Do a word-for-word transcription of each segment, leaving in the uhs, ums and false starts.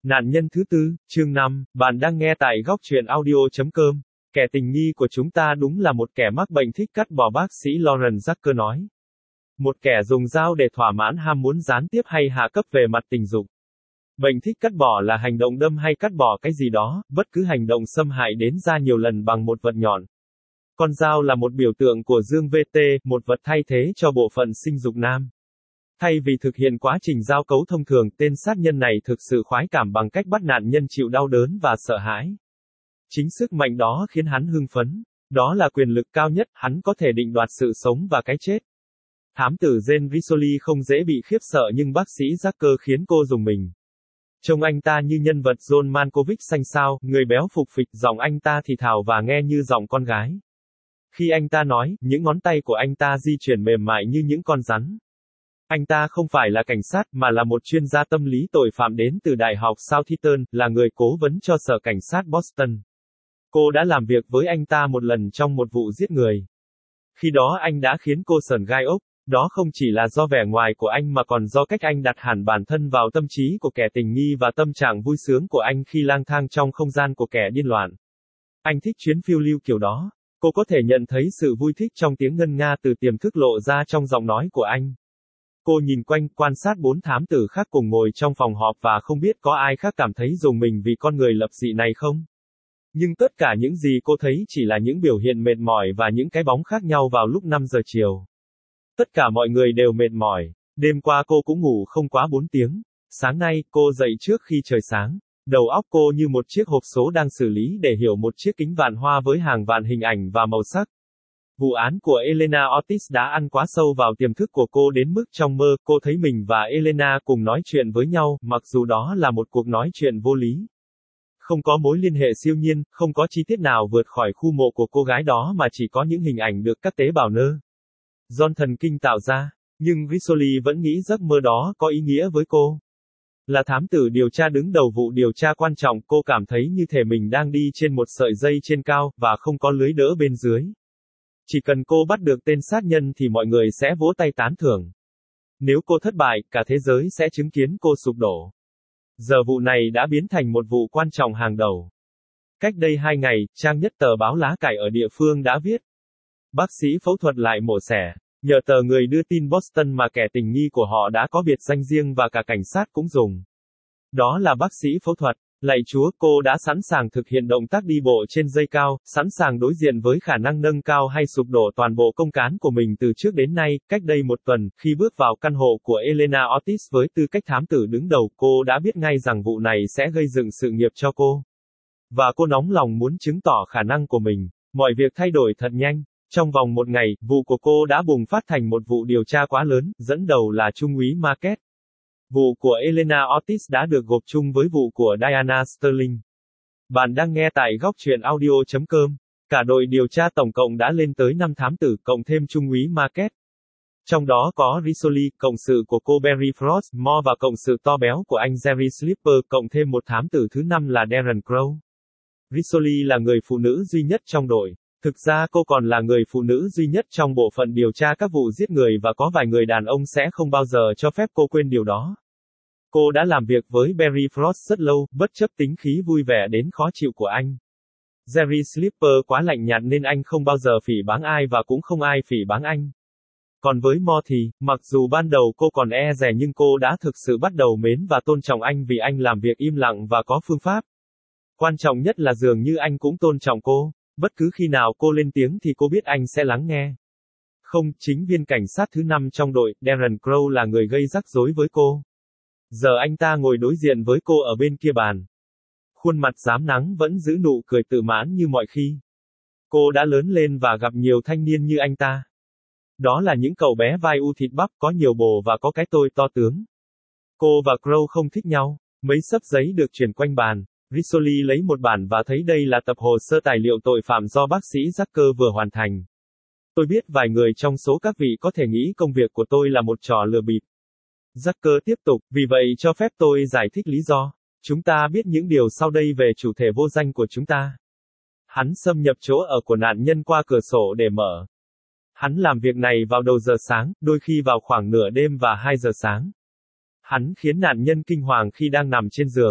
Nạn nhân thứ tư, chương năm, bạn đang nghe tại góc truyện audio.com. Kẻ tình nghi của chúng ta đúng là một kẻ mắc bệnh thích cắt bỏ, bác sĩ Lauren Zucker nói. Một kẻ dùng dao để thỏa mãn ham muốn gián tiếp hay hạ cấp về mặt tình dục. Bệnh thích cắt bỏ là hành động đâm hay cắt bỏ cái gì đó, bất cứ hành động xâm hại đến da nhiều lần bằng một vật nhọn. Con dao là một biểu tượng của dương vê tê, một vật thay thế cho bộ phận sinh dục nam. Thay vì thực hiện quá trình giao cấu thông thường, tên sát nhân này thực sự khoái cảm bằng cách bắt nạn nhân chịu đau đớn và sợ hãi. Chính sức mạnh đó khiến hắn hưng phấn. Đó là quyền lực cao nhất, hắn có thể định đoạt sự sống và cái chết. Thám tử Jane Risolì không dễ bị khiếp sợ, nhưng bác sĩ Zucker khiến cô rùng mình. Trông anh ta như nhân vật John Malkovich xanh xao, người béo phục phịch, giọng anh ta thì thào và nghe như giọng con gái. Khi anh ta nói, những ngón tay của anh ta di chuyển mềm mại như những con rắn. Anh ta không phải là cảnh sát, mà là một chuyên gia tâm lý tội phạm đến từ Đại học Southeastern, là người cố vấn cho sở cảnh sát Boston. Cô đã làm việc với anh ta một lần trong một vụ giết người. Khi đó anh đã khiến cô sởn gai ốc. Đó không chỉ là do vẻ ngoài của anh mà còn do cách anh đặt hẳn bản thân vào tâm trí của kẻ tình nghi và tâm trạng vui sướng của anh khi lang thang trong không gian của kẻ điên loạn. Anh thích chuyến phiêu lưu kiểu đó. Cô có thể nhận thấy sự vui thích trong tiếng ngân nga từ tiềm thức lộ ra trong giọng nói của anh. Cô nhìn quanh, quan sát bốn thám tử khác cùng ngồi trong phòng họp và không biết có ai khác cảm thấy rùng mình vì con người lập dị này không? Nhưng tất cả những gì cô thấy chỉ là những biểu hiện mệt mỏi và những cái bóng khác nhau vào lúc năm giờ chiều. Tất cả mọi người đều mệt mỏi. Đêm qua cô cũng ngủ không quá bốn tiếng. Sáng nay, cô dậy trước khi trời sáng. Đầu óc cô như một chiếc hộp số đang xử lý để hiểu một chiếc kính vạn hoa với hàng vạn hình ảnh và màu sắc. Vụ án của Elena Ortiz đã ăn quá sâu vào tiềm thức của cô đến mức trong mơ, cô thấy mình và Elena cùng nói chuyện với nhau, mặc dù đó là một cuộc nói chuyện vô lý. Không có mối liên hệ siêu nhiên, không có chi tiết nào vượt khỏi khu mộ của cô gái đó mà chỉ có những hình ảnh được các tế bào nơ John thần kinh tạo ra. Nhưng Risolì vẫn nghĩ giấc mơ đó có ý nghĩa với cô. Là thám tử điều tra đứng đầu vụ điều tra quan trọng, cô cảm thấy như thể mình đang đi trên một sợi dây trên cao, và không có lưới đỡ bên dưới. Chỉ cần cô bắt được tên sát nhân thì mọi người sẽ vỗ tay tán thưởng. Nếu cô thất bại, cả thế giới sẽ chứng kiến cô sụp đổ. Giờ vụ này đã biến thành một vụ quan trọng hàng đầu. Cách đây hai ngày, trang nhất tờ báo lá cải ở địa phương đã viết. Bác sĩ phẫu thuật lại mổ xẻ. Nhờ tờ người đưa tin Boston mà kẻ tình nghi của họ đã có biệt danh riêng và cả cảnh sát cũng dùng. Đó là bác sĩ phẫu thuật. Lạy Chúa, cô đã sẵn sàng thực hiện động tác đi bộ trên dây cao, sẵn sàng đối diện với khả năng nâng cao hay sụp đổ toàn bộ công cán của mình từ trước đến nay. Cách đây một tuần, khi bước vào căn hộ của Elena Ortiz với tư cách thám tử đứng đầu, cô đã biết ngay rằng vụ này sẽ gây dựng sự nghiệp cho cô. Và cô nóng lòng muốn chứng tỏ khả năng của mình. Mọi việc thay đổi thật nhanh. Trong vòng một ngày, vụ của cô đã bùng phát thành một vụ điều tra quá lớn, dẫn đầu là Trung úy Marquez. Vụ của Elena Ortiz đã được gộp chung với vụ của Diana Sterling. Bạn đang nghe tại góc truyện audio.com. Cả đội điều tra tổng cộng đã lên tới năm thám tử, cộng thêm Trung úy Marquez. Trong đó có Risolì, cộng sự của cô Barry Frost Moore và cộng sự to béo của anh Jerry Slipper, cộng thêm một thám tử thứ năm là Darren Crow. Risolì là người phụ nữ duy nhất trong đội. Thực ra cô còn là người phụ nữ duy nhất trong bộ phận điều tra các vụ giết người, và có vài người đàn ông sẽ không bao giờ cho phép cô quên điều đó. Cô đã làm việc với Barry Frost rất lâu, bất chấp tính khí vui vẻ đến khó chịu của anh. Jerry Slipper quá lạnh nhạt nên anh không bao giờ phỉ báng ai và cũng không ai phỉ báng anh. Còn với Moore thì, mặc dù ban đầu cô còn e dè nhưng cô đã thực sự bắt đầu mến và tôn trọng anh vì anh làm việc im lặng và có phương pháp. Quan trọng nhất là dường như anh cũng tôn trọng cô. Bất cứ khi nào cô lên tiếng thì cô biết anh sẽ lắng nghe. Không, chính viên cảnh sát thứ năm trong đội, Darren Crow là người gây rắc rối với cô. Giờ anh ta ngồi đối diện với cô ở bên kia bàn. Khuôn mặt rám nắng vẫn giữ nụ cười tự mãn như mọi khi. Cô đã lớn lên và gặp nhiều thanh niên như anh ta. Đó là những cậu bé vai u thịt bắp, có nhiều bồ và có cái tôi to tướng. Cô và Crow không thích nhau. Mấy xấp giấy được chuyển quanh bàn. Risolì lấy một bản và thấy đây là tập hồ sơ tài liệu tội phạm do bác sĩ Zucker vừa hoàn thành. Tôi biết vài người trong số các vị có thể nghĩ công việc của tôi là một trò lừa bịp. Zucker tiếp tục, vì vậy cho phép tôi giải thích lý do. Chúng ta biết những điều sau đây về chủ thể vô danh của chúng ta. Hắn xâm nhập chỗ ở của nạn nhân qua cửa sổ để mở. Hắn làm việc này vào đầu giờ sáng, đôi khi vào khoảng nửa đêm và hai giờ sáng. Hắn khiến nạn nhân kinh hoàng khi đang nằm trên giường.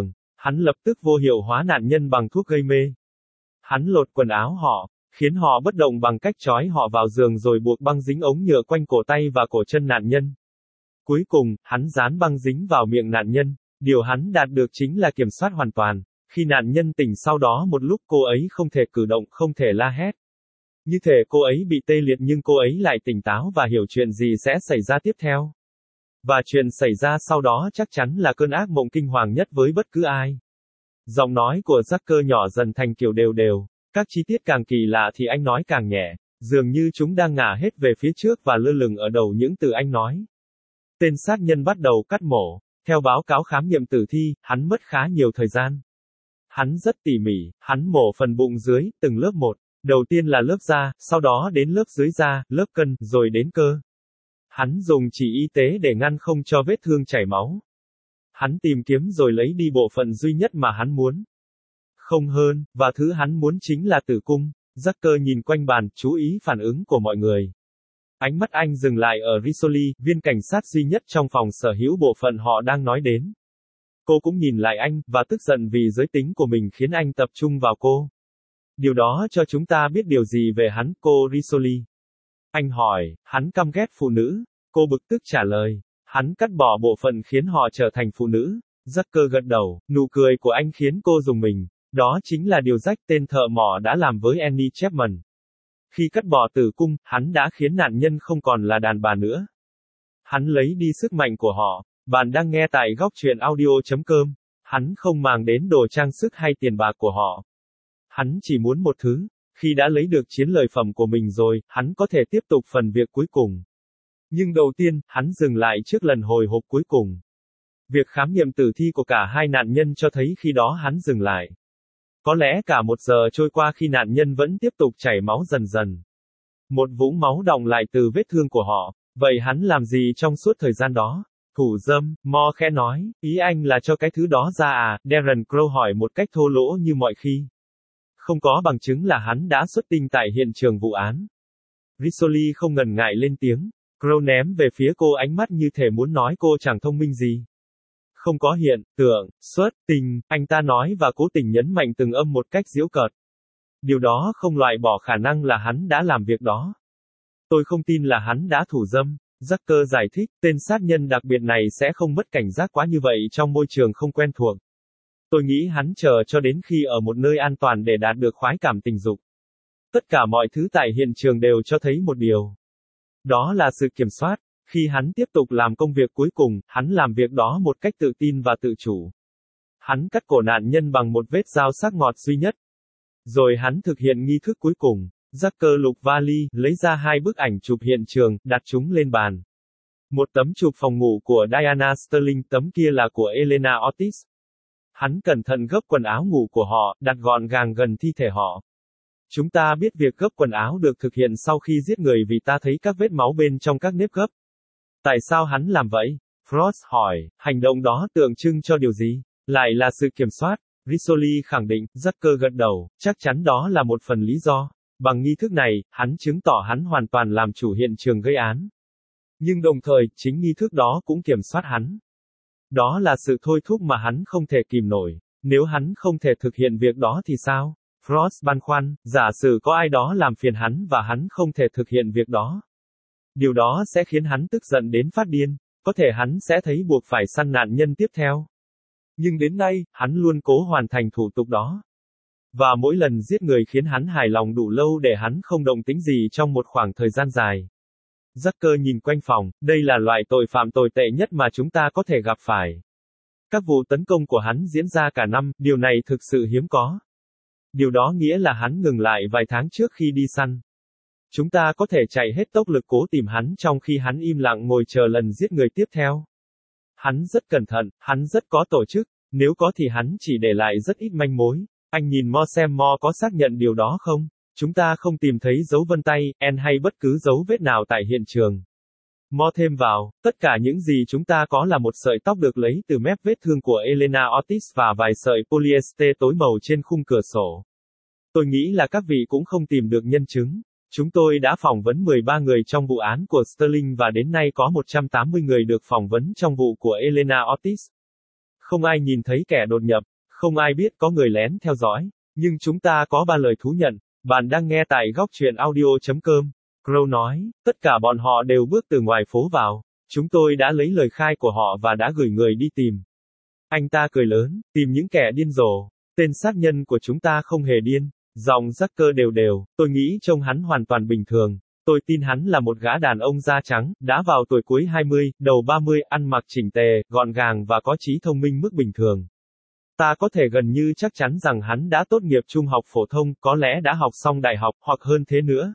Hắn lập tức vô hiệu hóa nạn nhân bằng thuốc gây mê. Hắn lột quần áo họ, khiến họ bất động bằng cách trói họ vào giường rồi buộc băng dính ống nhựa quanh cổ tay và cổ chân nạn nhân. Cuối cùng, hắn dán băng dính vào miệng nạn nhân. Điều hắn đạt được chính là kiểm soát hoàn toàn. Khi nạn nhân tỉnh sau đó một lúc cô ấy không thể cử động, không thể la hét. Như thể cô ấy bị tê liệt nhưng cô ấy lại tỉnh táo và hiểu chuyện gì sẽ xảy ra tiếp theo. Và chuyện xảy ra sau đó chắc chắn là cơn ác mộng kinh hoàng nhất với bất cứ ai. Giọng nói của Zucker nhỏ dần thành kiểu đều đều. Các chi tiết càng kỳ lạ thì anh nói càng nhẹ, dường như chúng đang ngả hết về phía trước và lơ lửng ở đầu những từ anh nói. Tên sát nhân bắt đầu cắt mổ. Theo báo cáo khám nghiệm tử thi, hắn mất khá nhiều thời gian. Hắn rất tỉ mỉ, hắn mổ phần bụng dưới, từng lớp một. Đầu tiên là lớp da, sau đó đến lớp dưới da, lớp cân, rồi đến cơ. Hắn dùng chỉ y tế để ngăn không cho vết thương chảy máu. Hắn tìm kiếm rồi lấy đi bộ phận duy nhất mà hắn muốn. Không hơn, và thứ hắn muốn chính là tử cung. Zucker nhìn quanh bàn, chú ý phản ứng của mọi người. Ánh mắt anh dừng lại ở Risoli, viên cảnh sát duy nhất trong phòng sở hữu bộ phận họ đang nói đến. Cô cũng nhìn lại anh, và tức giận vì giới tính của mình khiến anh tập trung vào cô. Điều đó cho chúng ta biết điều gì về hắn, cô Risoli? Anh hỏi, hắn căm ghét phụ nữ. Cô bực tức trả lời, hắn cắt bỏ bộ phận khiến họ trở thành phụ nữ. Zucker gật đầu, nụ cười của anh khiến cô rùng mình. Đó chính là điều Jack tên thợ mỏ đã làm với Annie Chapman. Khi cắt bỏ tử cung, hắn đã khiến nạn nhân không còn là đàn bà nữa. Hắn lấy đi sức mạnh của họ. Bạn đang nghe tại góc truyện audio chấm com. Hắn không màng đến đồ trang sức hay tiền bạc của họ. Hắn chỉ muốn một thứ. Khi đã lấy được chiến lợi phẩm của mình rồi, hắn có thể tiếp tục phần việc cuối cùng. Nhưng đầu tiên, hắn dừng lại trước lần hồi hộp cuối cùng. Việc khám nghiệm tử thi của cả hai nạn nhân cho thấy khi đó hắn dừng lại. Có lẽ cả một giờ trôi qua khi nạn nhân vẫn tiếp tục chảy máu dần dần. Một vũng máu đọng lại từ vết thương của họ. Vậy hắn làm gì trong suốt thời gian đó? Thủ dâm, Mo khẽ nói, ý anh là cho cái thứ đó ra à? Darren Crow hỏi một cách thô lỗ như mọi khi. Không có bằng chứng là hắn đã xuất tinh tại hiện trường vụ án. Risoli không ngần ngại lên tiếng. Crow ném về phía cô ánh mắt như thể muốn nói cô chẳng thông minh gì. Không có hiện tượng, xuất tình, anh ta nói và cố tình nhấn mạnh từng âm một cách giễu cợt. Điều đó không loại bỏ khả năng là hắn đã làm việc đó. Tôi không tin là hắn đã thủ dâm. Zucker giải thích, tên sát nhân đặc biệt này sẽ không mất cảnh giác quá như vậy trong môi trường không quen thuộc. Tôi nghĩ hắn chờ cho đến khi ở một nơi an toàn để đạt được khoái cảm tình dục. Tất cả mọi thứ tại hiện trường đều cho thấy một điều. Đó là sự kiểm soát. Khi hắn tiếp tục làm công việc cuối cùng, hắn làm việc đó một cách tự tin và tự chủ. Hắn cắt cổ nạn nhân bằng một vết dao sắc ngọt duy nhất. Rồi hắn thực hiện nghi thức cuối cùng. Zucker lục vali, lấy ra hai bức ảnh chụp hiện trường, đặt chúng lên bàn. Một tấm chụp phòng ngủ của Diana Sterling, tấm kia là của Elena Ortiz. Hắn cẩn thận gấp quần áo ngủ của họ, đặt gọn gàng gần thi thể họ. Chúng ta biết việc gấp quần áo được thực hiện sau khi giết người vì ta thấy các vết máu bên trong các nếp gấp. Tại sao hắn làm vậy? Frost hỏi, hành động đó tượng trưng cho điều gì? Lại là sự kiểm soát. Risoli khẳng định, Zucker gật đầu, chắc chắn đó là một phần lý do. Bằng nghi thức này, hắn chứng tỏ hắn hoàn toàn làm chủ hiện trường gây án. Nhưng đồng thời, chính nghi thức đó cũng kiểm soát hắn. Đó là sự thôi thúc mà hắn không thể kìm nổi. Nếu hắn không thể thực hiện việc đó thì sao? Frost băn khoăn, giả sử có ai đó làm phiền hắn và hắn không thể thực hiện việc đó. Điều đó sẽ khiến hắn tức giận đến phát điên. Có thể hắn sẽ thấy buộc phải săn nạn nhân tiếp theo. Nhưng đến nay, hắn luôn cố hoàn thành thủ tục đó. Và mỗi lần giết người khiến hắn hài lòng đủ lâu để hắn không động tính gì trong một khoảng thời gian dài. Zucker nhìn quanh phòng, đây là loại tội phạm tồi tệ nhất mà chúng ta có thể gặp phải. Các vụ tấn công của hắn diễn ra cả năm, điều này thực sự hiếm có. Điều đó nghĩa là hắn ngừng lại vài tháng trước khi đi săn. Chúng ta có thể chạy hết tốc lực cố tìm hắn trong khi hắn im lặng ngồi chờ lần giết người tiếp theo. Hắn rất cẩn thận, hắn rất có tổ chức, nếu có thì hắn chỉ để lại rất ít manh mối. Anh nhìn Mo xem Mo có xác nhận điều đó không? Chúng ta không tìm thấy dấu vân tay, en hay bất cứ dấu vết nào tại hiện trường. Mo thêm vào, tất cả những gì chúng ta có là một sợi tóc được lấy từ mép vết thương của Elena Ortiz và vài sợi polyester tối màu trên khung cửa sổ. Tôi nghĩ là các vị cũng không tìm được nhân chứng. Chúng tôi đã phỏng vấn mười ba người trong vụ án của Sterling và đến nay có một trăm tám mươi người được phỏng vấn trong vụ của Elena Ortiz. Không ai nhìn thấy kẻ đột nhập. Không ai biết có người lén theo dõi, nhưng chúng ta có ba lời thú nhận. Bạn đang nghe tại góc truyện audio.com. Crow nói, tất cả bọn họ đều bước từ ngoài phố vào. Chúng tôi đã lấy lời khai của họ và đã gửi người đi tìm. Anh ta cười lớn, tìm những kẻ điên rồ. Tên sát nhân của chúng ta không hề điên. Giọng Zucker đều đều, tôi nghĩ trông hắn hoàn toàn bình thường. Tôi tin hắn là một gã đàn ông da trắng, đã vào tuổi cuối hai mươi, đầu ba mươi, ăn mặc chỉnh tề, gọn gàng và có trí thông minh mức bình thường. Ta có thể gần như chắc chắn rằng hắn đã tốt nghiệp trung học phổ thông, có lẽ đã học xong đại học, hoặc hơn thế nữa.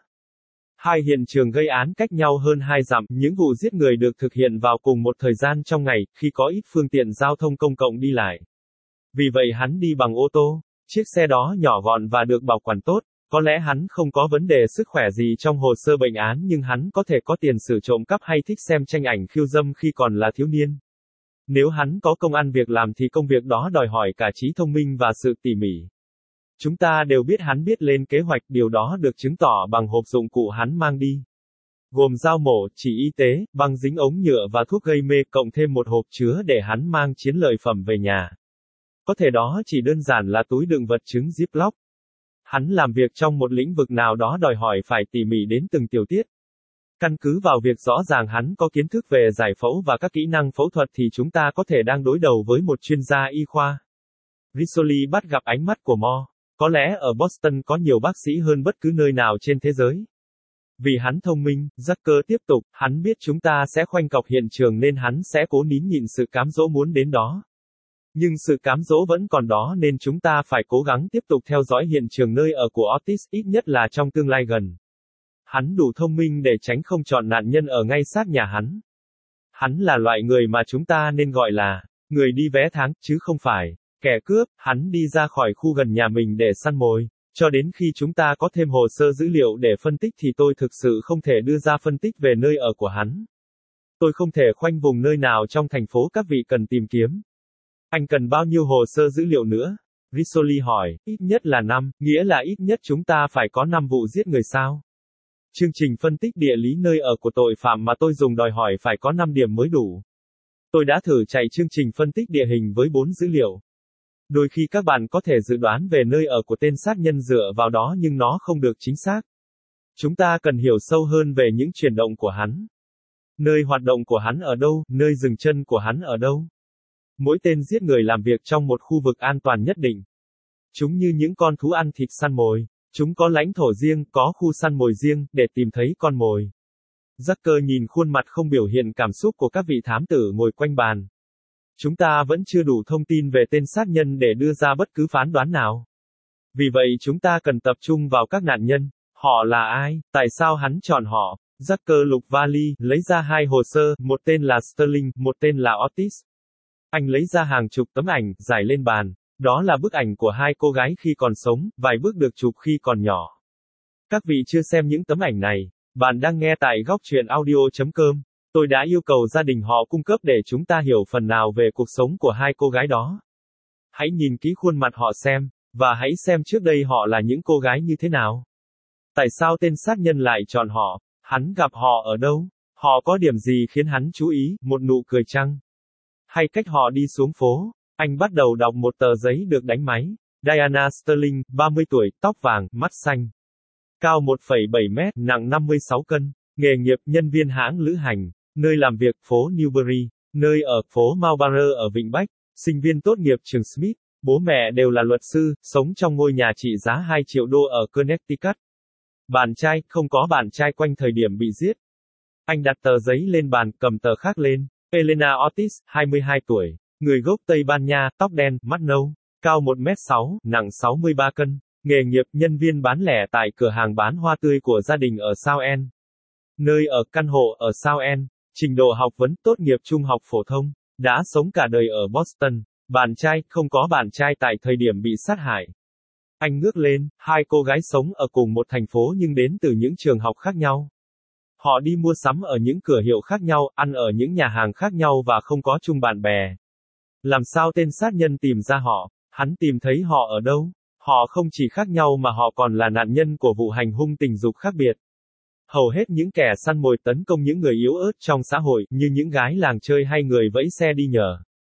Hai hiện trường gây án cách nhau hơn hai dặm, những vụ giết người được thực hiện vào cùng một thời gian trong ngày, khi có ít phương tiện giao thông công cộng đi lại. Vì vậy hắn đi bằng ô tô. Chiếc xe đó nhỏ gọn và được bảo quản tốt. Có lẽ hắn không có vấn đề sức khỏe gì trong hồ sơ bệnh án nhưng hắn có thể có tiền sử trộm cắp hay thích xem tranh ảnh khiêu dâm khi còn là thiếu niên. Nếu hắn có công ăn việc làm thì công việc đó đòi hỏi cả trí thông minh và sự tỉ mỉ. Chúng ta đều biết hắn biết lên kế hoạch, điều đó được chứng tỏ bằng hộp dụng cụ hắn mang đi. Gồm dao mổ, chỉ y tế, băng dính ống nhựa và thuốc gây mê, cộng thêm một hộp chứa để hắn mang chiến lợi phẩm về nhà. Có thể đó chỉ đơn giản là túi đựng vật chứng Ziploc. Hắn làm việc trong một lĩnh vực nào đó đòi hỏi phải tỉ mỉ đến từng tiểu tiết. Căn cứ vào việc rõ ràng hắn có kiến thức về giải phẫu và các kỹ năng phẫu thuật thì chúng ta có thể đang đối đầu với một chuyên gia y khoa. Rizzoli bắt gặp ánh mắt của Mo. Có lẽ ở Boston có nhiều bác sĩ hơn bất cứ nơi nào trên thế giới. Vì hắn thông minh, Zucker tiếp tục, hắn biết chúng ta sẽ khoanh cọc hiện trường nên hắn sẽ cố nín nhịn sự cám dỗ muốn đến đó. Nhưng sự cám dỗ vẫn còn đó nên chúng ta phải cố gắng tiếp tục theo dõi hiện trường nơi ở của Otis, ít nhất là trong tương lai gần. Hắn đủ thông minh để tránh không chọn nạn nhân ở ngay sát nhà hắn. Hắn là loại người mà chúng ta nên gọi là người đi vé tháng, chứ không phải kẻ cướp. Hắn đi ra khỏi khu gần nhà mình để săn mồi. Cho đến khi chúng ta có thêm hồ sơ dữ liệu để phân tích thì tôi thực sự không thể đưa ra phân tích về nơi ở của hắn. Tôi không thể khoanh vùng nơi nào trong thành phố các vị cần tìm kiếm. Anh cần bao nhiêu hồ sơ dữ liệu nữa? Rizzoli hỏi, ít nhất là năm, nghĩa là ít nhất chúng ta phải có năm vụ giết người sao? Chương trình phân tích địa lý nơi ở của tội phạm mà tôi dùng đòi hỏi phải có năm điểm mới đủ. Tôi đã thử chạy chương trình phân tích địa hình với bốn dữ liệu. Đôi khi các bạn có thể dự đoán về nơi ở của tên sát nhân dựa vào đó nhưng nó không được chính xác. Chúng ta cần hiểu sâu hơn về những chuyển động của hắn. Nơi hoạt động của hắn ở đâu, nơi dừng chân của hắn ở đâu. Mỗi tên giết người làm việc trong một khu vực an toàn nhất định. Chúng như những con thú ăn thịt săn mồi. Chúng có lãnh thổ riêng, có khu săn mồi riêng, để tìm thấy con mồi. Zucker nhìn khuôn mặt không biểu hiện cảm xúc của các vị thám tử ngồi quanh bàn. Chúng ta vẫn chưa đủ thông tin về tên sát nhân để đưa ra bất cứ phán đoán nào. Vì vậy chúng ta cần tập trung vào các nạn nhân. Họ là ai? Tại sao hắn chọn họ? Zucker lục vali, lấy ra hai hồ sơ, một tên là Sterling, một tên là Otis. Anh lấy ra hàng chục tấm ảnh, giải lên bàn. Đó là bức ảnh của hai cô gái khi còn sống, vài bức được chụp khi còn nhỏ. Các vị chưa xem những tấm ảnh này, bạn đang nghe tại góc truyện audio.com. Tôi đã yêu cầu gia đình họ cung cấp để chúng ta hiểu phần nào về cuộc sống của hai cô gái đó. Hãy nhìn kỹ khuôn mặt họ xem, và hãy xem trước đây họ là những cô gái như thế nào. Tại sao tên sát nhân lại chọn họ? Hắn gặp họ ở đâu? Họ có điểm gì khiến hắn chú ý, một nụ cười chăng? Hay cách họ đi xuống phố? Anh bắt đầu đọc một tờ giấy được đánh máy. Diana Sterling, ba mươi tuổi, tóc vàng, mắt xanh. Cao một phẩy bảy mét, nặng năm mươi sáu cân. Nghề nghiệp, nhân viên hãng lữ hành. Nơi làm việc, phố Newbury. Nơi ở, phố Marlborough ở Vịnh Bách. Sinh viên tốt nghiệp trường Smith. Bố mẹ đều là luật sư, sống trong ngôi nhà trị giá hai triệu đô ở Connecticut. Bạn trai, không có bạn trai quanh thời điểm bị giết. Anh đặt tờ giấy lên bàn, cầm tờ khác lên. Elena Otis, hai mươi hai tuổi. Người gốc Tây Ban Nha, tóc đen, mắt nâu, cao một mét sáu, nặng sáu mươi ba cân, nghề nghiệp nhân viên bán lẻ tại cửa hàng bán hoa tươi của gia đình ở South End. Nơi ở căn hộ ở South End, trình độ học vấn tốt nghiệp trung học phổ thông, đã sống cả đời ở Boston. Bạn trai, không có bạn trai tại thời điểm bị sát hại. Anh ngước lên, hai cô gái sống ở cùng một thành phố nhưng đến từ những trường học khác nhau. Họ đi mua sắm ở những cửa hiệu khác nhau, ăn ở những nhà hàng khác nhau và không có chung bạn bè. Làm sao tên sát nhân tìm ra họ? Hắn tìm thấy họ ở đâu? Họ không chỉ khác nhau mà họ còn là nạn nhân của vụ hành hung tình dục khác biệt. Hầu hết những kẻ săn mồi tấn công những người yếu ớt trong xã hội, như những gái làng chơi hay người vẫy xe đi nhờ.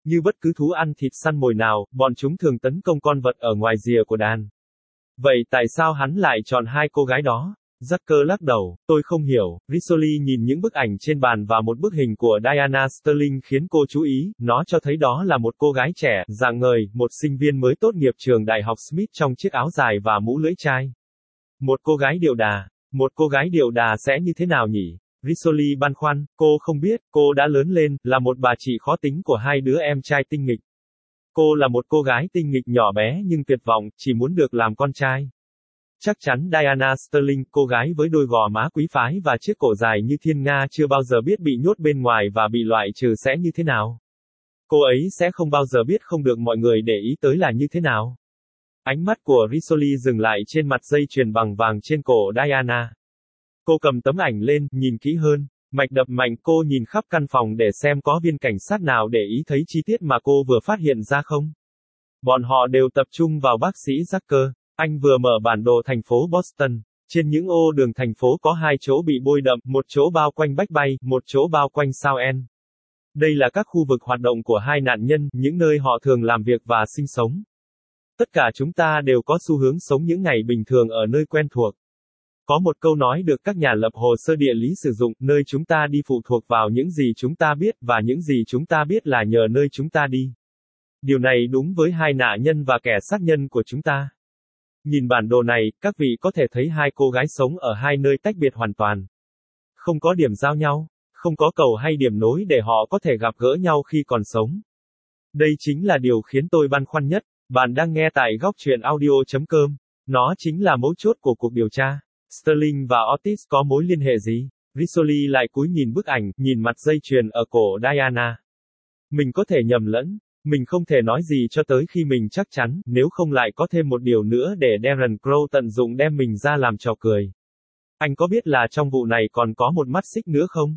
Như bất cứ thú ăn thịt săn mồi nào, bọn chúng thường tấn công con vật ở ngoài rìa của đàn. Vậy tại sao hắn lại chọn hai cô gái đó? Zucker lắc đầu, tôi không hiểu. Rizzoli nhìn những bức ảnh trên bàn và một bức hình của Diana Sterling khiến cô chú ý, nó cho thấy đó là một cô gái trẻ, rạng ngời, một sinh viên mới tốt nghiệp trường đại học Smith trong chiếc áo dài và mũ lưỡi chai. Một cô gái điệu đà. Một cô gái điệu đà sẽ như thế nào nhỉ? Rizzoli băn khoăn, cô không biết, cô đã lớn lên, là một bà chị khó tính của hai đứa em trai tinh nghịch. Cô là một cô gái tinh nghịch nhỏ bé nhưng tuyệt vọng, chỉ muốn được làm con trai. Chắc chắn Diana Sterling, cô gái với đôi gò má quý phái và chiếc cổ dài như thiên nga chưa bao giờ biết bị nhốt bên ngoài và bị loại trừ sẽ như thế nào. Cô ấy sẽ không bao giờ biết không được mọi người để ý tới là như thế nào. Ánh mắt của Rizzoli dừng lại trên mặt dây chuyền bằng vàng trên cổ Diana. Cô cầm tấm ảnh lên, nhìn kỹ hơn. Mạch đập mạnh, cô nhìn khắp căn phòng để xem có viên cảnh sát nào để ý thấy chi tiết mà cô vừa phát hiện ra không. Bọn họ đều tập trung vào bác sĩ Zucker. Anh vừa mở bản đồ thành phố Boston. Trên những ô đường thành phố có hai chỗ bị bôi đậm, một chỗ bao quanh Back Bay, một chỗ bao quanh South End. Đây là các khu vực hoạt động của hai nạn nhân, những nơi họ thường làm việc và sinh sống. Tất cả chúng ta đều có xu hướng sống những ngày bình thường ở nơi quen thuộc. Có một câu nói được các nhà lập hồ sơ địa lý sử dụng, nơi chúng ta đi phụ thuộc vào những gì chúng ta biết, và những gì chúng ta biết là nhờ nơi chúng ta đi. Điều này đúng với hai nạn nhân và kẻ sát nhân của chúng ta. Nhìn bản đồ này, các vị có thể thấy hai cô gái sống ở hai nơi tách biệt hoàn toàn. Không có điểm giao nhau, không có cầu hay điểm nối để họ có thể gặp gỡ nhau khi còn sống. Đây chính là điều khiến tôi băn khoăn nhất. Bạn đang nghe tại góc truyện audio chấm com. Nó chính là mấu chốt của cuộc điều tra. Sterling và Otis có mối liên hệ gì? Rizzoli lại cúi nhìn bức ảnh, nhìn mặt dây chuyền ở cổ Diana. Mình có thể nhầm lẫn. Mình không thể nói gì cho tới khi mình chắc chắn, nếu không lại có thêm một điều nữa để Darren Crow tận dụng đem mình ra làm trò cười. Anh có biết là trong vụ này còn có một mắt xích nữa không?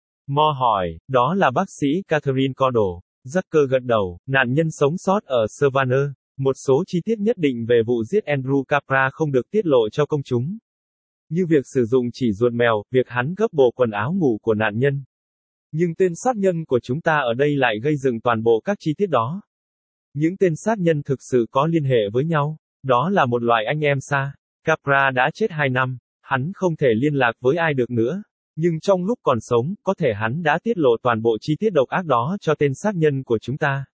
Mo hỏi, đó là bác sĩ Catherine Cordell. Zucker gật đầu, nạn nhân sống sót ở Savannah. Một số chi tiết nhất định về vụ giết Andrew Capra không được tiết lộ cho công chúng. Như việc sử dụng chỉ ruột mèo, việc hắn gấp bộ quần áo ngủ của nạn nhân. Nhưng tên sát nhân của chúng ta ở đây lại gây dựng toàn bộ các chi tiết đó. Những tên sát nhân thực sự có liên hệ với nhau. Đó là một loại anh em xa. Capra đã chết hai năm. Hắn không thể liên lạc với ai được nữa. Nhưng trong lúc còn sống, có thể hắn đã tiết lộ toàn bộ chi tiết độc ác đó cho tên sát nhân của chúng ta.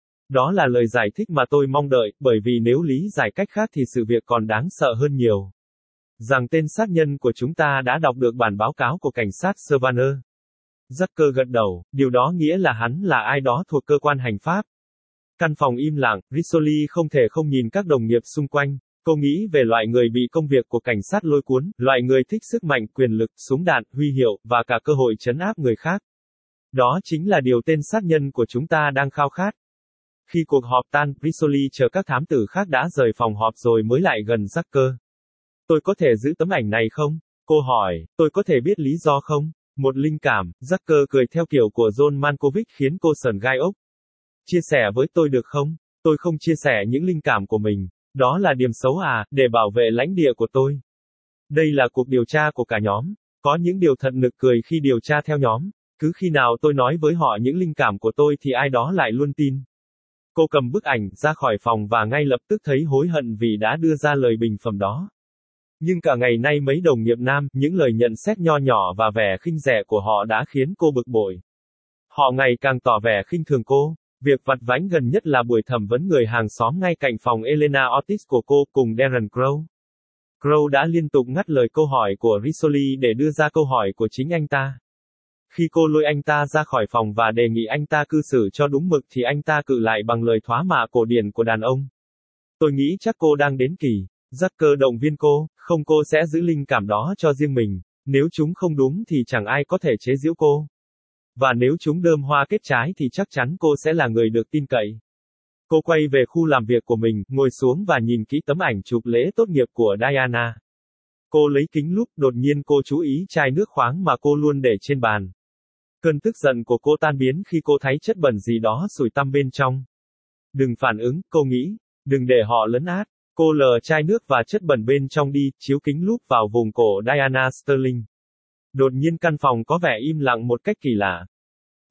Đó là lời giải thích mà tôi mong đợi, bởi vì nếu lý giải cách khác thì sự việc còn đáng sợ hơn nhiều. Rằng tên sát nhân của chúng ta đã đọc được bản báo cáo của cảnh sát Savannah. Zucker gật đầu, điều đó nghĩa là hắn là ai đó thuộc cơ quan hành pháp. Căn phòng im lặng, Rizzoli không thể không nhìn các đồng nghiệp xung quanh. Cô nghĩ về loại người bị công việc của cảnh sát lôi cuốn, loại người thích sức mạnh, quyền lực, súng đạn, huy hiệu, và cả cơ hội trấn áp người khác. Đó chính là điều tên sát nhân của chúng ta đang khao khát. Khi cuộc họp tan, Rizzoli chờ các thám tử khác đã rời phòng họp rồi mới lại gần Zucker. Tôi có thể giữ tấm ảnh này không? Cô hỏi, tôi có thể biết lý do không? Một linh cảm, Zucker cười theo kiểu của John Malkovich khiến cô sởn gai ốc. Chia sẻ với tôi được không? Tôi không chia sẻ những linh cảm của mình. Đó là điểm xấu à, để bảo vệ lãnh địa của tôi. Đây là cuộc điều tra của cả nhóm. Có những điều thật nực cười khi điều tra theo nhóm. Cứ khi nào tôi nói với họ những linh cảm của tôi thì ai đó lại luôn tin. Cô cầm bức ảnh ra khỏi phòng và ngay lập tức thấy hối hận vì đã đưa ra lời bình phẩm đó. Nhưng cả ngày nay mấy đồng nghiệp nam, những lời nhận xét nho nhỏ và vẻ khinh rẻ của họ đã khiến cô bực bội. Họ ngày càng tỏ vẻ khinh thường cô. Việc vặt vãnh gần nhất là buổi thẩm vấn người hàng xóm ngay cạnh phòng Elena Otis của cô cùng Darren Crow. Crow đã liên tục ngắt lời câu hỏi của Rizzoli để đưa ra câu hỏi của chính anh ta. Khi cô lôi anh ta ra khỏi phòng và đề nghị anh ta cư xử cho đúng mực thì anh ta cự lại bằng lời thoá mạ cổ điển của đàn ông. Tôi nghĩ chắc cô đang đến kỳ. Zucker động viên cô, không, cô sẽ giữ linh cảm đó cho riêng mình. Nếu chúng không đúng thì chẳng ai có thể chế giễu cô. Và nếu chúng đơm hoa kết trái thì chắc chắn cô sẽ là người được tin cậy. Cô quay về khu làm việc của mình, ngồi xuống và nhìn kỹ tấm ảnh chụp lễ tốt nghiệp của Diana. Cô lấy kính lúp, đột nhiên cô chú ý chai nước khoáng mà cô luôn để trên bàn. Cơn tức giận của cô tan biến khi cô thấy chất bẩn gì đó sủi tăm bên trong. Đừng phản ứng, cô nghĩ. Đừng để họ lấn át. Cô lờ chai nước và chất bẩn bên trong đi, chiếu kính lúp vào vùng cổ Diana Sterling. Đột nhiên căn phòng có vẻ im lặng một cách kỳ lạ.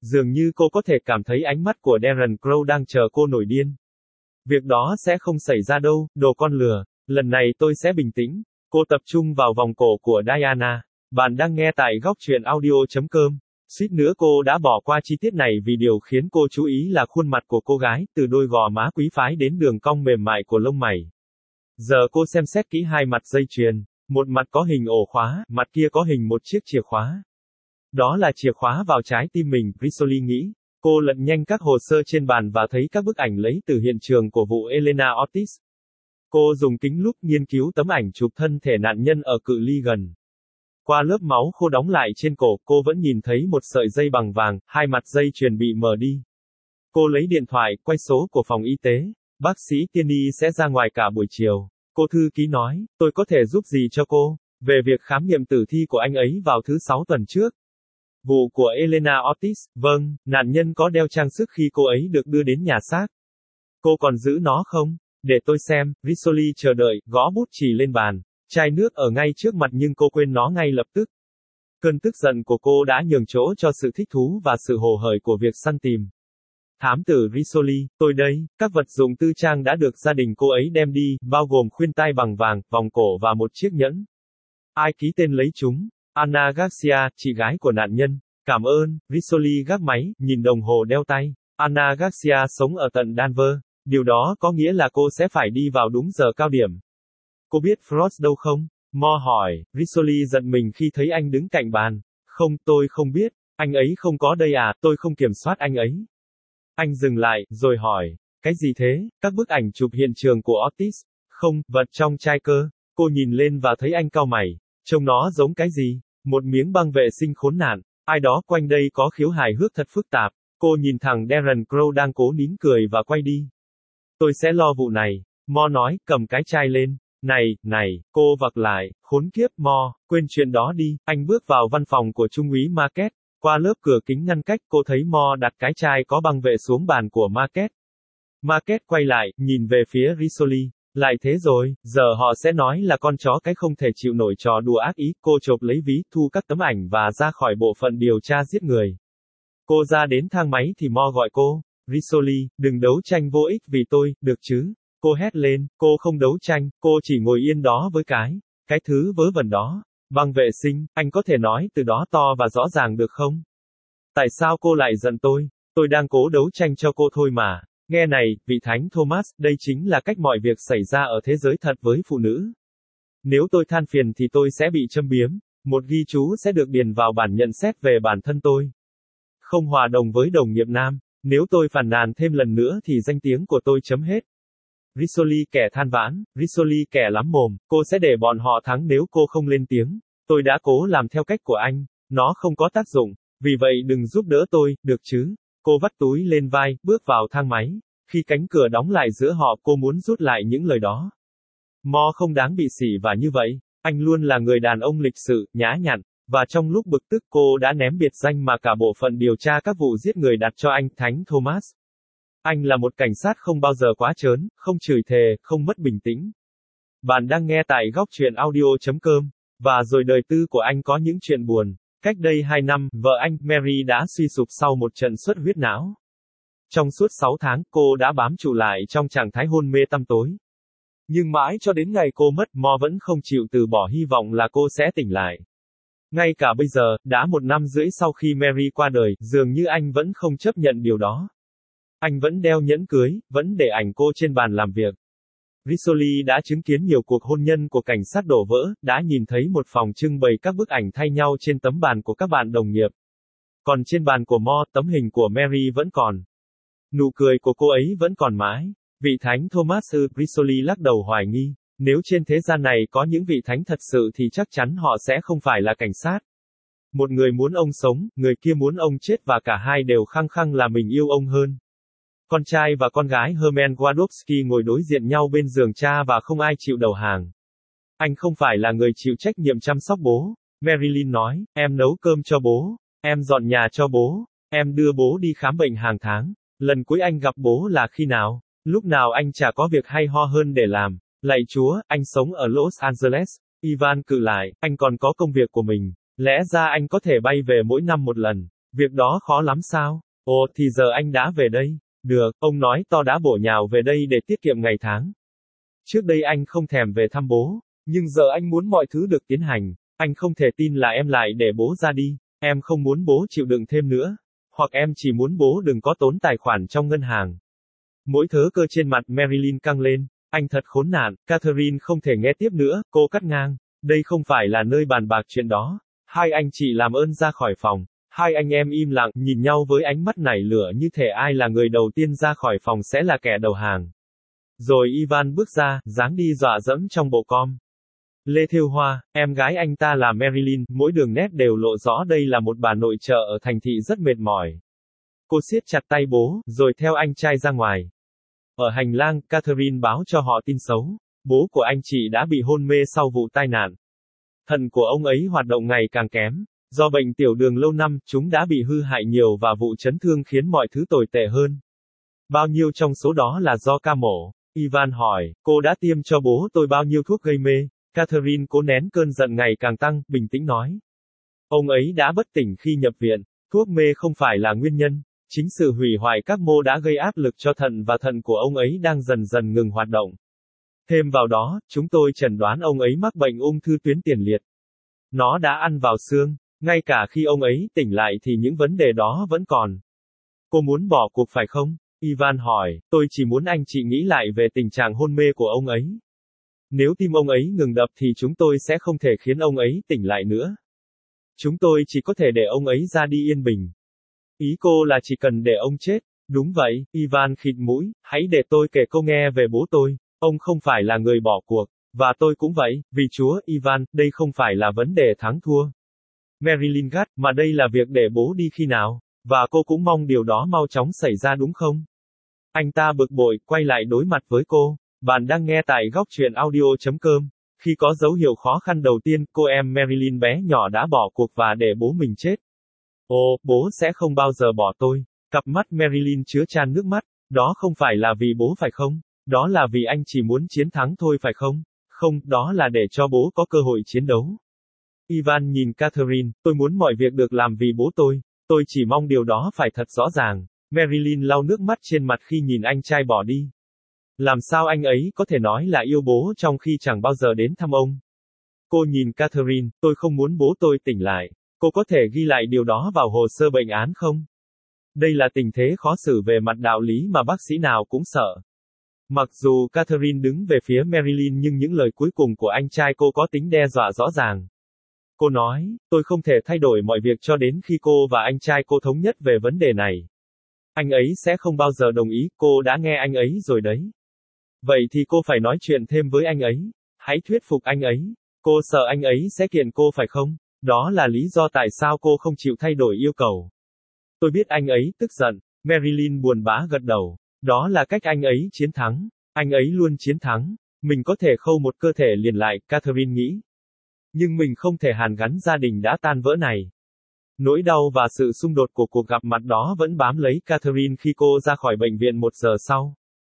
Dường như cô có thể cảm thấy ánh mắt của Darren Crow đang chờ cô nổi điên. Việc đó sẽ không xảy ra đâu, đồ con lừa. Lần này tôi sẽ bình tĩnh. Cô tập trung vào vòng cổ của Diana. Bạn đang nghe tại góc truyện audio.com. Suýt nữa cô đã bỏ qua chi tiết này vì điều khiến cô chú ý là khuôn mặt của cô gái, từ đôi gò má quý phái đến đường cong mềm mại của lông mày. Giờ cô xem xét kỹ hai mặt dây chuyền. Một mặt có hình ổ khóa, mặt kia có hình một chiếc chìa khóa. Đó là chìa khóa vào trái tim mình, Rizzoli nghĩ. Cô lật nhanh các hồ sơ trên bàn và thấy các bức ảnh lấy từ hiện trường của vụ Elena Ortiz. Cô dùng kính lúp nghiên cứu tấm ảnh chụp thân thể nạn nhân ở cự ly gần. Qua lớp máu khô đóng lại trên cổ, cô vẫn nhìn thấy một sợi dây bằng vàng, hai mặt dây chuyền bị mờ đi. Cô lấy điện thoại, quay số của phòng y tế. Bác sĩ Tierney sẽ ra ngoài cả buổi chiều. Cô thư ký nói, tôi có thể giúp gì cho cô? Về việc khám nghiệm tử thi của anh ấy vào thứ sáu tuần trước. Vụ của Elena Ortiz, vâng, nạn nhân có đeo trang sức khi cô ấy được đưa đến nhà xác. Cô còn giữ nó không? Để tôi xem, Rizzoli chờ đợi, gõ bút chì lên bàn. Chai nước ở ngay trước mặt nhưng cô quên nó ngay lập tức. Cơn tức giận của cô đã nhường chỗ cho sự thích thú và sự hồ hởi của việc săn tìm. Thám tử Rizzoli, tôi đây, các vật dụng tư trang đã được gia đình cô ấy đem đi, bao gồm khuyên tai bằng vàng, vòng cổ và một chiếc nhẫn. Ai ký tên lấy chúng? Anna Garcia, chị gái của nạn nhân. Cảm ơn, Rizzoli gác máy, nhìn đồng hồ đeo tay. Anna Garcia sống ở tận Denver. Điều đó có nghĩa là cô sẽ phải đi vào đúng giờ cao điểm. Cô biết Frost đâu không? Mo hỏi, Rizzoli giận mình khi thấy anh đứng cạnh bàn. Không, tôi không biết. Anh ấy không có đây à, tôi không kiểm soát anh ấy. Anh dừng lại, rồi hỏi, cái gì thế? Các bức ảnh chụp hiện trường của Ortiz. Không, vật trong chai cơ. Cô nhìn lên và thấy anh cau mày. Trông nó giống cái gì? Một miếng băng vệ sinh khốn nạn. Ai đó quanh đây có khiếu hài hước thật phức tạp. Cô nhìn thằng Darren Crow đang cố nín cười và quay đi. Tôi sẽ lo vụ này. Mo nói, cầm cái chai lên. Này, này, cô vặc lại, khốn kiếp, Mo, quên chuyện đó đi. Anh bước vào văn phòng của Trung úy Marquette. Qua lớp cửa kính ngăn cách, cô thấy Mo đặt cái chai có băng vệ xuống bàn của Marquette. Marquette quay lại, nhìn về phía Rizzoli. Lại thế rồi, giờ họ sẽ nói là con chó cái không thể chịu nổi trò đùa ác ý. Cô chộp lấy ví, thu các tấm ảnh và ra khỏi bộ phận điều tra giết người. Cô ra đến thang máy thì Mo gọi cô. Rizzoli, đừng đấu tranh vô ích vì tôi, được chứ? Cô hét lên, cô không đấu tranh, cô chỉ ngồi yên đó với cái, cái thứ vớ vẩn đó. Băng vệ sinh, anh có thể nói từ đó to và rõ ràng được không? Tại sao cô lại giận tôi? Tôi đang cố đấu tranh cho cô thôi mà. Nghe này, vị thánh Thomas, đây chính là cách mọi việc xảy ra ở thế giới thật với phụ nữ. Nếu tôi than phiền thì tôi sẽ bị châm biếm. Một ghi chú sẽ được điền vào bản nhận xét về bản thân tôi. Không hòa đồng với đồng nghiệp nam. Nếu tôi phàn nàn thêm lần nữa thì danh tiếng của tôi chấm hết. Rizzoli kẻ than vãn, Rizzoli kẻ lắm mồm, cô sẽ để bọn họ thắng nếu cô không lên tiếng. Tôi đã cố làm theo cách của anh, nó không có tác dụng, vì vậy đừng giúp đỡ tôi, được chứ? Cô vắt túi lên vai, bước vào thang máy. Khi cánh cửa đóng lại giữa họ, cô muốn rút lại những lời đó. Mo không đáng bị sỉ vả như vậy, anh luôn là người đàn ông lịch sự, nhã nhặn, và trong lúc bực tức cô đã ném biệt danh mà cả bộ phận điều tra các vụ giết người đặt cho anh, Thánh Thomas. Anh là một cảnh sát không bao giờ quá trớn, không chửi thề, không mất bình tĩnh. Bạn đang nghe tại góc truyện audio.com. Và rồi đời tư của anh có những chuyện buồn. Cách đây hai năm, vợ anh, Mary đã suy sụp sau một trận xuất huyết não. Trong suốt sáu tháng, cô đã bám trụ lại trong trạng thái hôn mê tăm tối. Nhưng mãi cho đến ngày cô mất, Mo vẫn không chịu từ bỏ hy vọng là cô sẽ tỉnh lại. Ngay cả bây giờ, đã một năm rưỡi sau khi Mary qua đời, dường như anh vẫn không chấp nhận điều đó. Anh vẫn đeo nhẫn cưới, vẫn để ảnh cô trên bàn làm việc. Rizzoli đã chứng kiến nhiều cuộc hôn nhân của cảnh sát đổ vỡ, đã nhìn thấy một phòng trưng bày các bức ảnh thay nhau trên tấm bàn của các bạn đồng nghiệp. Còn trên bàn của Mo, tấm hình của Mary vẫn còn. Nụ cười của cô ấy vẫn còn mãi. Vị thánh Thomas ư, Rizzoli lắc đầu hoài nghi. Nếu trên thế gian này có những vị thánh thật sự thì chắc chắn họ sẽ không phải là cảnh sát. Một người muốn ông sống, người kia muốn ông chết và cả hai đều khăng khăng là mình yêu ông hơn. Con trai và con gái Herman Gwadowski ngồi đối diện nhau bên giường cha và không ai chịu đầu hàng. Anh không phải là người chịu trách nhiệm chăm sóc bố. Marilyn nói, em nấu cơm cho bố, em dọn nhà cho bố, em đưa bố đi khám bệnh hàng tháng. Lần cuối anh gặp bố là khi nào? Lúc nào anh chả có việc hay ho hơn để làm. Lạy Chúa, anh sống ở Los Angeles. Ivan cự lại, anh còn có công việc của mình. Lẽ ra anh có thể bay về mỗi năm một lần. Việc đó khó lắm sao? Ồ, thì giờ anh đã về đây. Được, ông nói to đã bổ nhào về đây để tiết kiệm ngày tháng. Trước đây anh không thèm về thăm bố, nhưng giờ anh muốn mọi thứ được tiến hành. Anh không thể tin là em lại để bố ra đi. Em không muốn bố chịu đựng thêm nữa. Hoặc em chỉ muốn bố đừng có tốn tài khoản trong ngân hàng. Mỗi thớ cơ trên mặt Marilyn căng lên. Anh thật khốn nạn. Catherine không thể nghe tiếp nữa, cô cắt ngang. Đây không phải là nơi bàn bạc chuyện đó. Hai anh chị làm ơn ra khỏi phòng. Hai anh em im lặng, nhìn nhau với ánh mắt nảy lửa như thể ai là người đầu tiên ra khỏi phòng sẽ là kẻ đầu hàng. Rồi Ivan bước ra, dáng đi dọa dẫm trong bộ com. Lê Thêu Hoa, em gái anh ta là Marilyn, mỗi đường nét đều lộ rõ đây là một bà nội trợ ở thành thị rất mệt mỏi. Cô siết chặt tay bố, rồi theo anh trai ra ngoài. Ở hành lang, Catherine báo cho họ tin xấu. Bố của anh chị đã bị hôn mê sau vụ tai nạn. Thận của ông ấy hoạt động ngày càng kém. Do bệnh tiểu đường lâu năm, chúng đã bị hư hại nhiều và vụ chấn thương khiến mọi thứ tồi tệ hơn. Bao nhiêu trong số đó là do ca mổ? Ivan hỏi, cô đã tiêm cho bố tôi bao nhiêu thuốc gây mê? Catherine cố nén cơn giận ngày càng tăng, bình tĩnh nói. Ông ấy đã bất tỉnh khi nhập viện. Thuốc mê không phải là nguyên nhân. Chính sự hủy hoại các mô đã gây áp lực cho thận và thận của ông ấy đang dần dần ngừng hoạt động. Thêm vào đó, chúng tôi chẩn đoán ông ấy mắc bệnh ung thư tuyến tiền liệt. Nó đã ăn vào xương. Ngay cả khi ông ấy tỉnh lại thì những vấn đề đó vẫn còn. Cô muốn bỏ cuộc phải không? Ivan hỏi, tôi chỉ muốn anh chị nghĩ lại về tình trạng hôn mê của ông ấy. Nếu tim ông ấy ngừng đập thì chúng tôi sẽ không thể khiến ông ấy tỉnh lại nữa. Chúng tôi chỉ có thể để ông ấy ra đi yên bình. Ý cô là chỉ cần để ông chết. Đúng vậy, Ivan khịt mũi, hãy để tôi kể câu nghe về bố tôi. Ông không phải là người bỏ cuộc. Và tôi cũng vậy, vì Chúa, Ivan, đây không phải là vấn đề thắng thua. Marilyn gắt, mà đây là việc để bố đi khi nào? Và cô cũng mong điều đó mau chóng xảy ra đúng không? Anh ta bực bội, quay lại đối mặt với cô. Bạn đang nghe tại góc truyện audio chấm com. Khi có dấu hiệu khó khăn đầu tiên, cô em Marilyn bé nhỏ đã bỏ cuộc và để bố mình chết. Ồ, bố sẽ không bao giờ bỏ tôi. Cặp mắt Marilyn chứa chan nước mắt. Đó không phải là vì bố phải không? Đó là vì anh chỉ muốn chiến thắng thôi phải không? Không, đó là để cho bố có cơ hội chiến đấu. Ivan nhìn Catherine, tôi muốn mọi việc được làm vì bố tôi. Tôi chỉ mong điều đó phải thật rõ ràng. Marilyn lau nước mắt trên mặt khi nhìn anh trai bỏ đi. Làm sao anh ấy có thể nói là yêu bố trong khi chẳng bao giờ đến thăm ông? Cô nhìn Catherine, tôi không muốn bố tôi tỉnh lại. Cô có thể ghi lại điều đó vào hồ sơ bệnh án không? Đây là tình thế khó xử về mặt đạo lý mà bác sĩ nào cũng sợ. Mặc dù Catherine đứng về phía Marilyn nhưng những lời cuối cùng của anh trai cô có tính đe dọa rõ ràng. Cô nói, tôi không thể thay đổi mọi việc cho đến khi cô và anh trai cô thống nhất về vấn đề này. Anh ấy sẽ không bao giờ đồng ý, cô đã nghe anh ấy rồi đấy. Vậy thì cô phải nói chuyện thêm với anh ấy. Hãy thuyết phục anh ấy. Cô sợ anh ấy sẽ kiện cô phải không? Đó là lý do tại sao cô không chịu thay đổi yêu cầu. Tôi biết anh ấy tức giận. Marilyn buồn bã gật đầu. Đó là cách anh ấy chiến thắng. Anh ấy luôn chiến thắng. Mình có thể khâu một cơ thể liền lại, Catherine nghĩ. Nhưng mình không thể hàn gắn gia đình đã tan vỡ này. Nỗi đau và sự xung đột của cuộc gặp mặt đó vẫn bám lấy Catherine khi cô ra khỏi bệnh viện một giờ sau.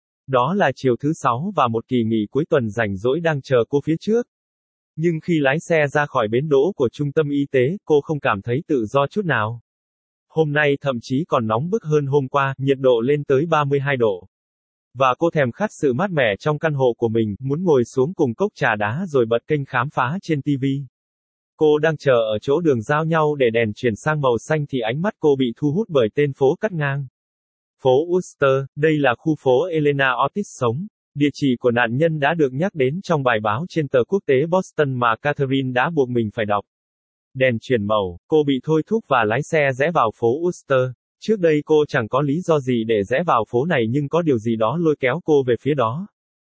Đó là chiều thứ sáu và một kỳ nghỉ cuối tuần rảnh rỗi đang chờ cô phía trước. Nhưng khi lái xe ra khỏi bến đỗ của trung tâm y tế, cô không cảm thấy tự do chút nào. Hôm nay thậm chí còn nóng bức hơn hôm qua, nhiệt độ lên tới ba mươi hai độ. Và cô thèm khát sự mát mẻ trong căn hộ của mình, muốn ngồi xuống cùng cốc trà đá rồi bật kênh khám phá trên ti vi. Cô đang chờ ở chỗ đường giao nhau để đèn chuyển sang màu xanh thì ánh mắt cô bị thu hút bởi tên phố cắt ngang. Phố Wooster, đây là khu phố Elena Ortiz sống. Địa chỉ của nạn nhân đã được nhắc đến trong bài báo trên tờ quốc tế Boston mà Catherine đã buộc mình phải đọc. Đèn chuyển màu, cô bị thôi thúc và lái xe rẽ vào phố Wooster. Trước đây cô chẳng có lý do gì để rẽ vào phố này nhưng có điều gì đó lôi kéo cô về phía đó.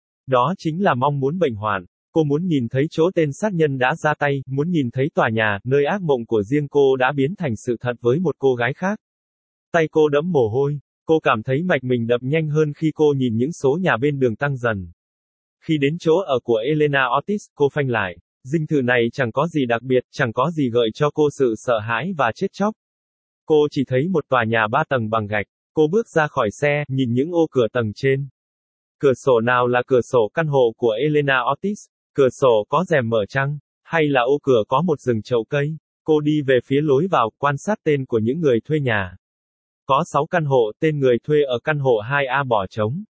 Đó chính là mong muốn bệnh hoạn. Cô muốn nhìn thấy chỗ tên sát nhân đã ra tay, muốn nhìn thấy tòa nhà, nơi ác mộng của riêng cô đã biến thành sự thật với một cô gái khác. Tay cô đẫm mồ hôi. Cô cảm thấy mạch mình đập nhanh hơn khi cô nhìn những số nhà bên đường tăng dần. Khi đến chỗ ở của Elena Ortiz, cô phanh lại. Dinh thự này chẳng có gì đặc biệt, chẳng có gì gợi cho cô sự sợ hãi và chết chóc. Cô chỉ thấy một tòa nhà ba tầng bằng gạch. Cô bước ra khỏi xe, nhìn những ô cửa tầng trên. Cửa sổ nào là cửa sổ căn hộ của Elena Ortiz? Cửa sổ có rèm mở chăng? Hay là ô cửa có một rừng chậu cây? Cô đi về phía lối vào, quan sát tên của những người thuê nhà. Có sáu căn hộ, tên người thuê ở căn hộ hai A bỏ trống.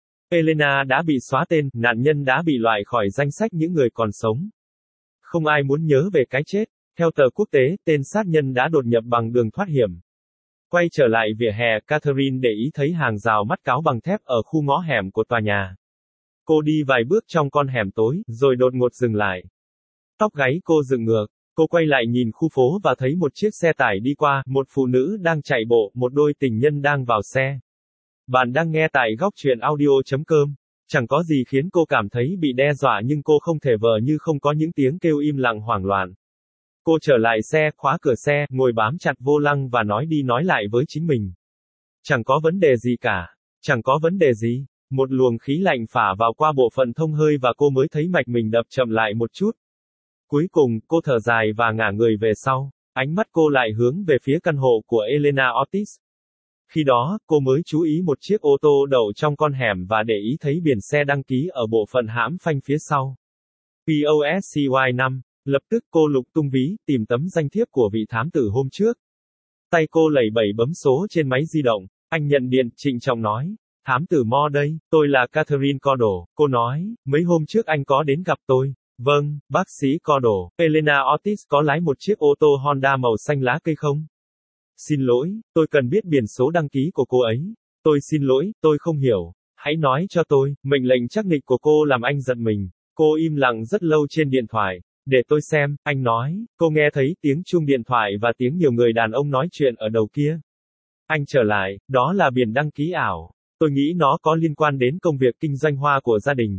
Elena đã bị xóa tên, nạn nhân đã bị loại khỏi danh sách những người còn sống. Không ai muốn nhớ về cái chết. Theo tờ quốc tế, tên sát nhân đã đột nhập bằng đường thoát hiểm. Quay trở lại vỉa hè, Catherine để ý thấy hàng rào mắt cáo bằng thép ở khu ngõ hẻm của tòa nhà. Cô đi vài bước trong con hẻm tối, rồi đột ngột dừng lại. Tóc gáy cô dựng ngược. Cô quay lại nhìn khu phố và thấy một chiếc xe tải đi qua, một phụ nữ đang chạy bộ, một đôi tình nhân đang vào xe. Bạn đang nghe tại góc truyện audio chấm com. Chẳng có gì khiến cô cảm thấy bị đe dọa nhưng cô không thể vờ như không có những tiếng kêu im lặng hoảng loạn. Cô trở lại xe, khóa cửa xe, ngồi bám chặt vô lăng và nói đi nói lại với chính mình. Chẳng có vấn đề gì cả. Chẳng có vấn đề gì. Một luồng khí lạnh phả vào qua bộ phận thông hơi và cô mới thấy mạch mình đập chậm lại một chút. Cuối cùng, cô thở dài và ngả người về sau. Ánh mắt cô lại hướng về phía căn hộ của Elena Ortiz. Khi đó, cô mới chú ý một chiếc ô tô đậu trong con hẻm và để ý thấy biển xe đăng ký ở bộ phận hãm phanh phía sau. pê ô ét xê i năm. Lập tức cô lục tung ví, tìm tấm danh thiếp của vị thám tử hôm trước. Tay cô lẩy bẩy bấm số trên máy di động. Anh nhận điện, trịnh trọng nói. Thám tử Mo đây, tôi là Catherine Cordell. Cô nói, mấy hôm trước anh có đến gặp tôi. Vâng, bác sĩ Cordell. Elena Ortiz có lái một chiếc ô tô Honda màu xanh lá cây không? Xin lỗi, tôi cần biết biển số đăng ký của cô ấy. Tôi xin lỗi, tôi không hiểu. Hãy nói cho tôi. Mệnh lệnh chắc nịch của cô làm anh giận mình. Cô im lặng rất lâu trên điện thoại. Để tôi xem, anh nói. Cô nghe thấy tiếng chuông điện thoại và tiếng nhiều người đàn ông nói chuyện ở đầu kia. Anh trở lại, đó là biển đăng ký ảo. Tôi nghĩ nó có liên quan đến công việc kinh doanh hoa của gia đình.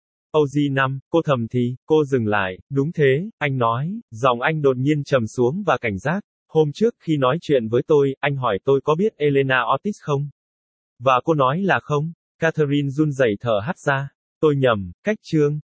ô giê năm, cô thầm thì, cô dừng lại, đúng thế, anh nói, giọng anh đột nhiên trầm xuống và cảnh giác. Hôm trước khi nói chuyện với tôi, anh hỏi tôi có biết Elena Ortiz không? Và cô nói là không. Catherine run rẩy thở hắt ra. Tôi nhầm, cách chương.